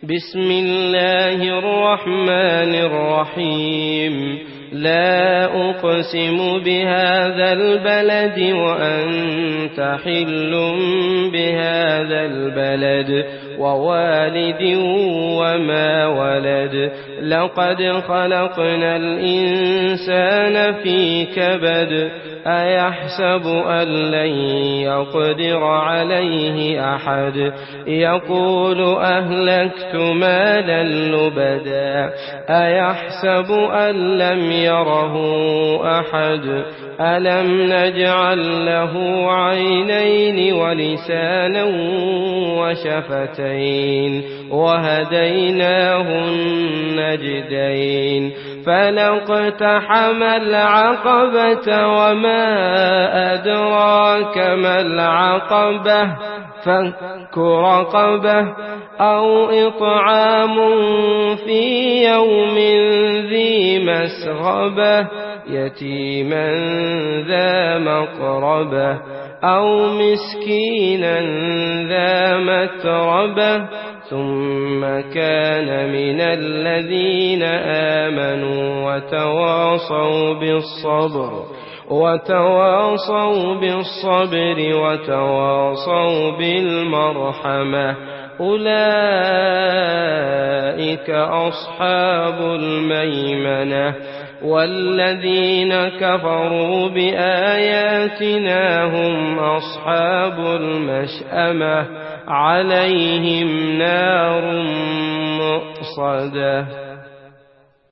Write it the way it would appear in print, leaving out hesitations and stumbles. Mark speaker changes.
Speaker 1: بسم الله الرحمن الرحيم لا أقسم بهذا البلد وأنت حل بهذا البلد ووالد وما ولد لقد خلقنا الإنسان في كبد أيحسب أن لن يقدر عليه أحد يقول أهلكت مالا لبدا أيحسب أن لم يره أحد ألم نجعل له عينين ولسانا وشفتين وهديناه النجدين فلاقتحم العقبة وما أدراك ما العقبة فك رقبة أو إطعام في يوم ذي مسغبة يتيما ذا مقربة أو مسكينا ذا متربة ثم كان من الذين آمنوا وتواصوا بالصبر وتواصوا بالمرحمة أولئك أصحاب الميمنة والذين كفروا بآياتنا هم أصحاب المشأمة عليهم نار مؤصدة